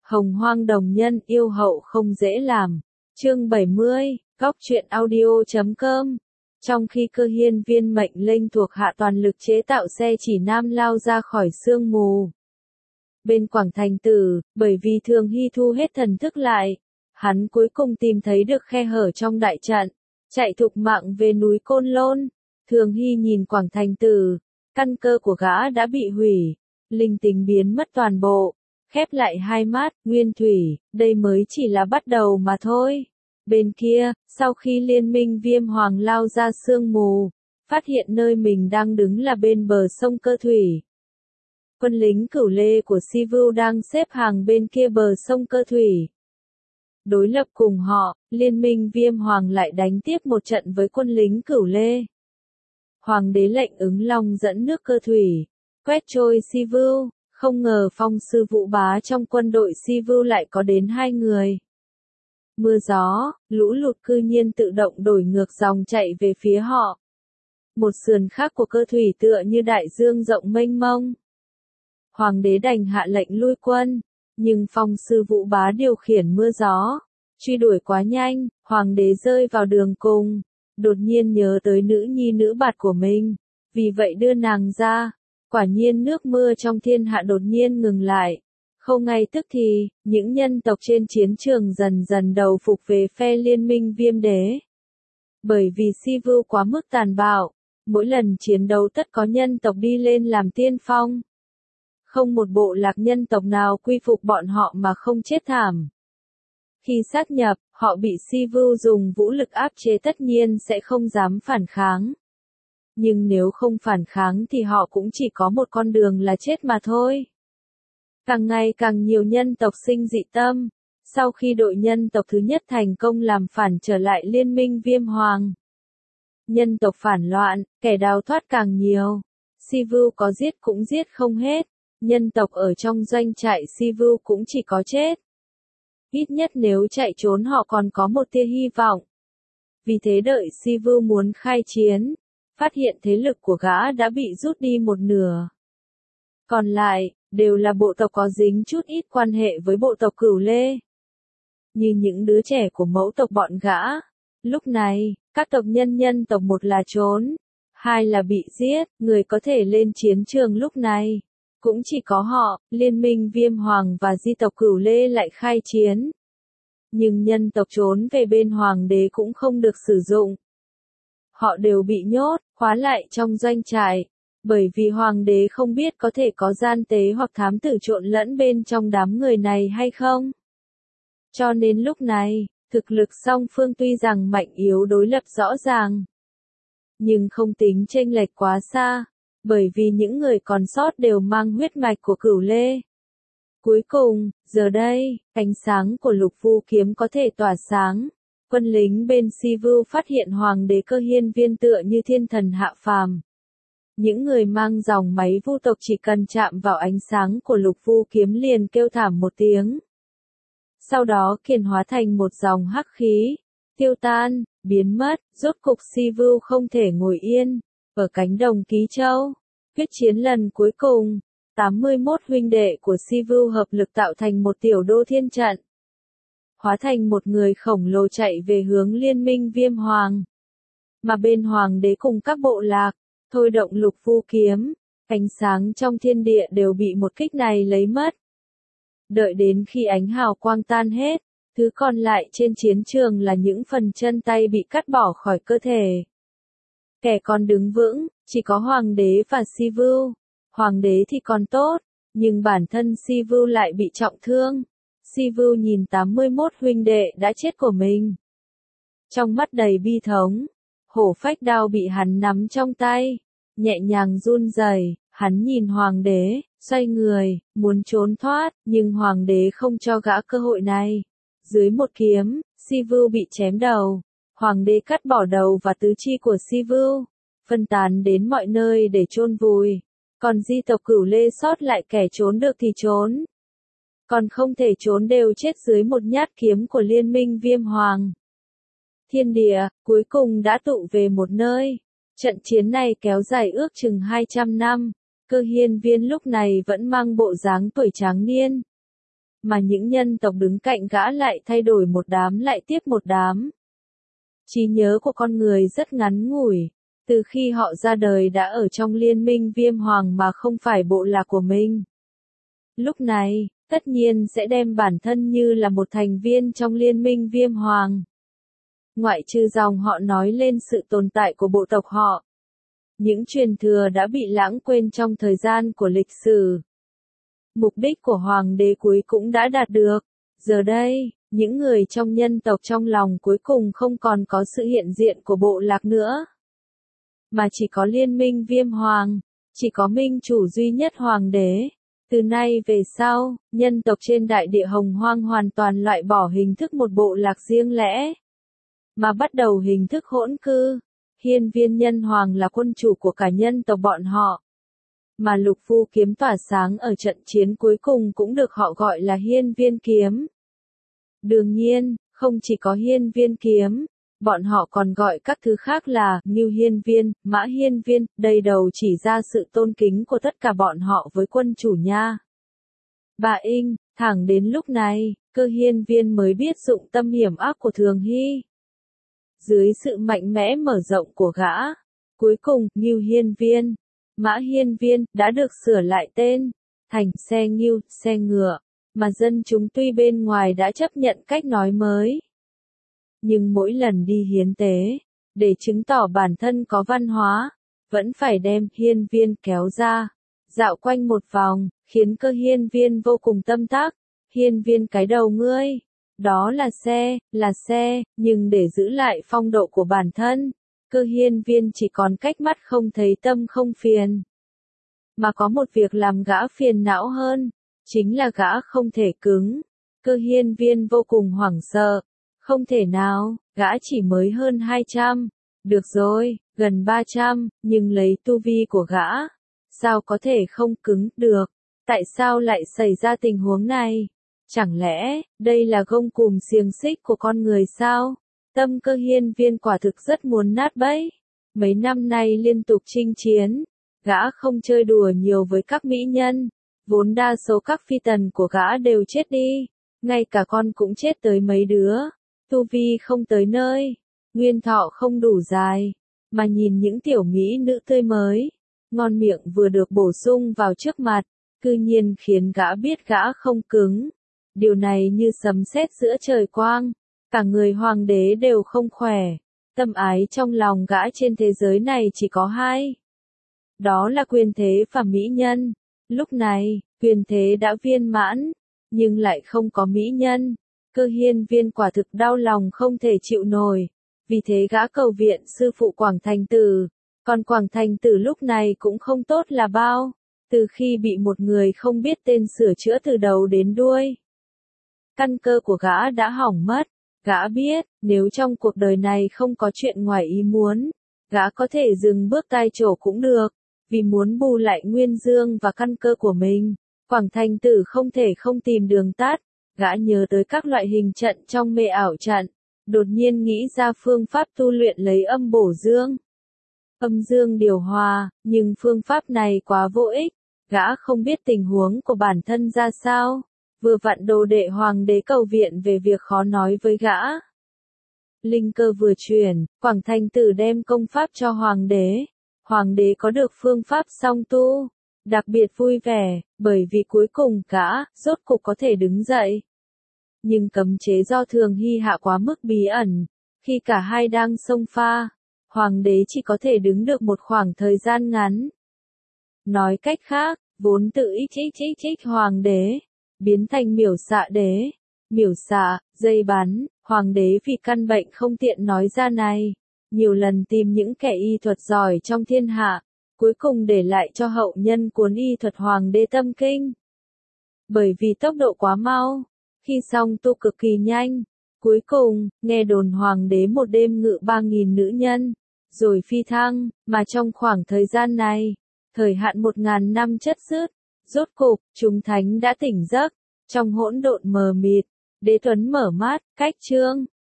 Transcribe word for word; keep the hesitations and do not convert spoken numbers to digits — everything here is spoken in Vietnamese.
Hồng Hoang đồng nhân yêu hậu không dễ làm. Chương bảy mươi, Góc truyện audio chấm com. Trong khi Cơ Hiên Viên mệnh lệnh thuộc hạ toàn lực chế tạo xe chỉ nam lao ra khỏi sương mù. Bên Quảng Thành Tử, bởi vì Thường Hy thu hết thần thức lại, hắn cuối cùng tìm thấy được khe hở trong đại trận, chạy thục mạng về núi Côn Lôn. Thường Hy nhìn Quảng Thành Tử, căn cơ của gã đã bị hủy, linh tính biến mất toàn bộ, khép lại hai mắt, Nguyên Thủy, đây mới chỉ là bắt đầu mà thôi. Bên kia, sau khi liên minh Viêm Hoàng lao ra sương mù, phát hiện nơi mình đang đứng là bên bờ sông Cơ Thủy. Quân lính Cửu Lê của Si Vưu đang xếp hàng bên kia bờ sông Cơ Thủy. Đối lập cùng họ, liên minh Viêm Hoàng lại đánh tiếp một trận với quân lính Cửu Lê. Hoàng đế lệnh ứng long dẫn nước Cơ Thủy, quét trôi Si Vưu, không ngờ phong sư Vũ Bá trong quân đội Si Vưu lại có đến hai người. Mưa gió, lũ lụt cư nhiên tự động đổi ngược dòng chạy về phía họ. Một sườn khác của Cơ Thủy tựa như đại dương rộng mênh mông. Hoàng đế đành hạ lệnh lui quân, nhưng phong sư Vũ Bá điều khiển mưa gió, truy đuổi quá nhanh, hoàng đế rơi vào đường cùng, đột nhiên nhớ tới nữ nhi nữ bạt của mình, vì vậy đưa nàng ra. Quả nhiên nước mưa trong thiên hạ đột nhiên ngừng lại. Không ngay tức thì, những nhân tộc trên chiến trường dần dần đầu phục về phe liên minh Viêm Đế. Bởi vì Si Vưu quá mức tàn bạo, mỗi lần chiến đấu tất có nhân tộc đi lên làm tiên phong. Không một bộ lạc nhân tộc nào quy phục bọn họ mà không chết thảm. Khi sát nhập, họ bị Si Vưu dùng vũ lực áp chế tất nhiên sẽ không dám phản kháng. Nhưng nếu không phản kháng thì họ cũng chỉ có một con đường là chết mà thôi. Càng ngày càng nhiều nhân tộc sinh dị tâm, sau khi đội nhân tộc thứ nhất thành công làm phản trở lại liên minh Viêm Hoàng. Nhân tộc phản loạn, kẻ đào thoát càng nhiều. Si Vưu có giết cũng giết không hết, nhân tộc ở trong doanh trại Si Vưu cũng chỉ có chết. Ít nhất nếu chạy trốn họ còn có một tia hy vọng. Vì thế đợi Si Vưu muốn khai chiến, phát hiện thế lực của gã đã bị rút đi một nửa. Còn lại, đều là bộ tộc có dính chút ít quan hệ với bộ tộc Cửu Lê. Như những đứa trẻ của mẫu tộc bọn gã. Lúc này, các tộc nhân nhân tộc một là trốn, hai là bị giết, người có thể lên chiến trường lúc này. Cũng chỉ có họ, liên minh Viêm Hoàng và di tộc Cửu Lê lại khai chiến. Nhưng nhân tộc trốn về bên Hoàng đế cũng không được sử dụng. Họ đều bị nhốt, khóa lại trong doanh trại, bởi vì hoàng đế không biết có thể có gian tế hoặc thám tử trộn lẫn bên trong đám người này hay không. Cho nên lúc này, thực lực song phương tuy rằng mạnh yếu đối lập rõ ràng, nhưng không tính chênh lệch quá xa, bởi vì những người còn sót đều mang huyết mạch của Cửu Lê. Cuối cùng, giờ đây, ánh sáng của Lục Vu kiếm có thể tỏa sáng. Quân lính bên Si Vưu phát hiện hoàng đế Cơ Hiên Viên tựa như thiên thần hạ phàm. Những người mang dòng máy vu tộc chỉ cần chạm vào ánh sáng của Lục Vu kiếm liền kêu thảm một tiếng. Sau đó kiền hóa thành một dòng hắc khí, tiêu tan, biến mất, rốt cục Si Vưu không thể ngồi yên. Ở cánh đồng Ký Châu, quyết chiến lần cuối cùng, tám mươi mốt huynh đệ của Si Vưu hợp lực tạo thành một tiểu đô thiên trận. Hóa thành một người khổng lồ chạy về hướng liên minh Viêm Hoàng. Mà bên Hoàng đế cùng các bộ lạc, thôi động Lục Vu kiếm, ánh sáng trong thiên địa đều bị một kích này lấy mất. Đợi đến khi ánh hào quang tan hết, thứ còn lại trên chiến trường là những phần chân tay bị cắt bỏ khỏi cơ thể. Kẻ còn đứng vững, chỉ có Hoàng đế và Si Vưu. Hoàng đế thì còn tốt, nhưng bản thân Si Vưu lại bị trọng thương. Si Vưu nhìn tám mươi mốt huynh đệ đã chết của mình. Trong mắt đầy bi thống, hổ phách đao bị hắn nắm trong tay, nhẹ nhàng run rẩy, hắn nhìn hoàng đế, xoay người, muốn trốn thoát, nhưng hoàng đế không cho gã cơ hội này. Dưới một kiếm, Si Vưu bị chém đầu, hoàng đế cắt bỏ đầu và tứ chi của Si Vưu, phân tán đến mọi nơi để chôn vùi. Còn di tộc Cửu Lê sót lại kẻ trốn được thì trốn. Còn không thể trốn đều chết dưới một nhát kiếm của liên minh Viêm Hoàng. Thiên địa, cuối cùng đã tụ về một nơi. Trận chiến này kéo dài ước chừng hai trăm năm. Cơ Hiên Viên lúc này vẫn mang bộ dáng tuổi tráng niên. mà những nhân tộc đứng cạnh gã lại thay đổi một đám lại tiếp một đám. Trí nhớ của con người rất ngắn ngủi, từ khi họ ra đời đã ở trong liên minh Viêm Hoàng mà không phải bộ lạc của mình. Lúc này, tất nhiên sẽ đem bản thân như là một thành viên trong liên minh Viêm Hoàng. Ngoại trừ dòng họ nói lên sự tồn tại của bộ tộc họ. Những truyền thừa đã bị lãng quên trong thời gian của lịch sử. Mục đích của hoàng đế cuối cũng đã đạt được. Giờ đây, những người trong nhân tộc trong lòng cuối cùng không còn có sự hiện diện của bộ lạc nữa. Mà chỉ có liên minh Viêm Hoàng, chỉ có minh chủ duy nhất hoàng đế. Từ nay về sau, nhân tộc trên đại địa Hồng Hoang hoàn toàn loại bỏ hình thức một bộ lạc riêng lẻ, mà bắt đầu hình thức hỗn cư. Hiên Viên Nhân Hoàng là quân chủ của cả nhân tộc bọn họ. Mà Lục Phu kiếm tỏa sáng ở trận chiến cuối cùng cũng được họ gọi là Hiên Viên kiếm. Đương nhiên, không chỉ có Hiên Viên kiếm, bọn họ còn gọi các thứ khác là Ngưu Hiên Viên, Mã Hiên Viên, đầy đầu chỉ ra sự tôn kính của tất cả bọn họ với quân chủ nha. Bà Inh, thẳng đến lúc này, Cơ Hiên Viên mới biết dụng tâm hiểm ác của Thường Hy. Dưới sự mạnh mẽ mở rộng của gã, cuối cùng, Ngưu Hiên Viên, Mã Hiên Viên, đã được sửa lại tên, thành xe ngưu, xe ngựa, mà dân chúng tuy bên ngoài đã chấp nhận cách nói mới. Nhưng mỗi lần đi hiến tế, để chứng tỏ bản thân có văn hóa, vẫn phải đem Hiên Viên kéo ra, dạo quanh một vòng, khiến Cơ Hiên Viên vô cùng tâm tác. Hiên Viên cái đầu ngươi, đó là xe, là xe, nhưng để giữ lại phong độ của bản thân, Cơ Hiên Viên chỉ còn cách mắt không thấy tâm không phiền. Mà có một việc làm gã phiền não hơn, chính là gã không thể cứng. Cơ Hiên Viên vô cùng hoảng sợ. Không thể nào, gã chỉ mới hơn hai trăm. Được rồi, gần ba trăm, nhưng lấy tu vi của gã, sao có thể không cứng được? Tại sao lại xảy ra tình huống này? Chẳng lẽ, đây là gông cùm xiềng xích của con người sao? Tâm Cơ Hiên Viên quả thực rất muốn nát bẫy. Mấy năm nay liên tục chinh chiến, gã không chơi đùa nhiều với các mỹ nhân. Vốn đa số các phi tần của gã đều chết đi. Ngay cả con cũng chết tới mấy đứa. Tu vi không tới nơi. Nguyên thọ không đủ dài. Mà nhìn những tiểu mỹ nữ tươi mới, ngon miệng vừa được bổ sung vào trước mặt, cư nhiên khiến gã biết gã không cứng. Điều này như sấm sét giữa trời quang. Cả người hoàng đế đều không khỏe. Tâm ái trong lòng gã trên thế giới này chỉ có hai. Đó là quyền thế và mỹ nhân. Lúc này, quyền thế đã viên mãn, nhưng lại không có mỹ nhân. Cơ Hiên Viên quả thực đau lòng không thể chịu nổi. Vì thế gã cầu viện sư phụ Quảng Thành Tử. Còn Quảng Thành Tử lúc này cũng không tốt là bao. Từ khi bị một người không biết tên sửa chữa từ đầu đến đuôi, căn cơ của gã đã hỏng mất. Gã biết, nếu trong cuộc đời này không có chuyện ngoài ý muốn, gã có thể dừng bước tại chỗ cũng được. Vì muốn bù lại nguyên dương và căn cơ của mình, Quảng Thành Tử không thể không tìm đường tắt. Gã nhớ tới các loại hình trận trong mê ảo trận, đột nhiên nghĩ ra phương pháp tu luyện lấy âm bổ dương, âm dương điều hòa, nhưng phương pháp này quá vô ích. Gã không biết tình huống của bản thân ra sao, vừa vặn đồ đệ hoàng đế cầu viện về việc khó nói với gã. Linh cơ vừa chuyển, Quảng Thành Tử đem công pháp cho hoàng đế. Hoàng đế có được phương pháp song tu, đặc biệt vui vẻ, bởi vì cuối cùng gã, rốt cục có thể đứng dậy. Nhưng cấm chế do Thường Hy hạ quá mức bí ẩn, khi cả hai đang xông pha, hoàng đế chỉ có thể đứng được một khoảng thời gian ngắn. Nói cách khác, vốn tự ích ích ích ích hoàng đế, biến thành miểu xạ đế. Miểu xạ, dây bắn, hoàng đế vì căn bệnh không tiện nói ra này, nhiều lần tìm những kẻ y thuật giỏi trong thiên hạ, cuối cùng để lại cho hậu nhân cuốn y thuật Hoàng đế tâm kinh. Bởi vì tốc độ quá mau, khi xong tu cực kỳ nhanh, cuối cùng, nghe đồn hoàng đế một đêm ngự ba nghìn nữ nhân, rồi phi thăng, mà trong khoảng thời gian này, thời hạn một ngàn năm chất xước, rốt cục, chúng thánh đã tỉnh giấc, trong hỗn độn mờ mịt, Đế Tuấn mở mắt, cách chương.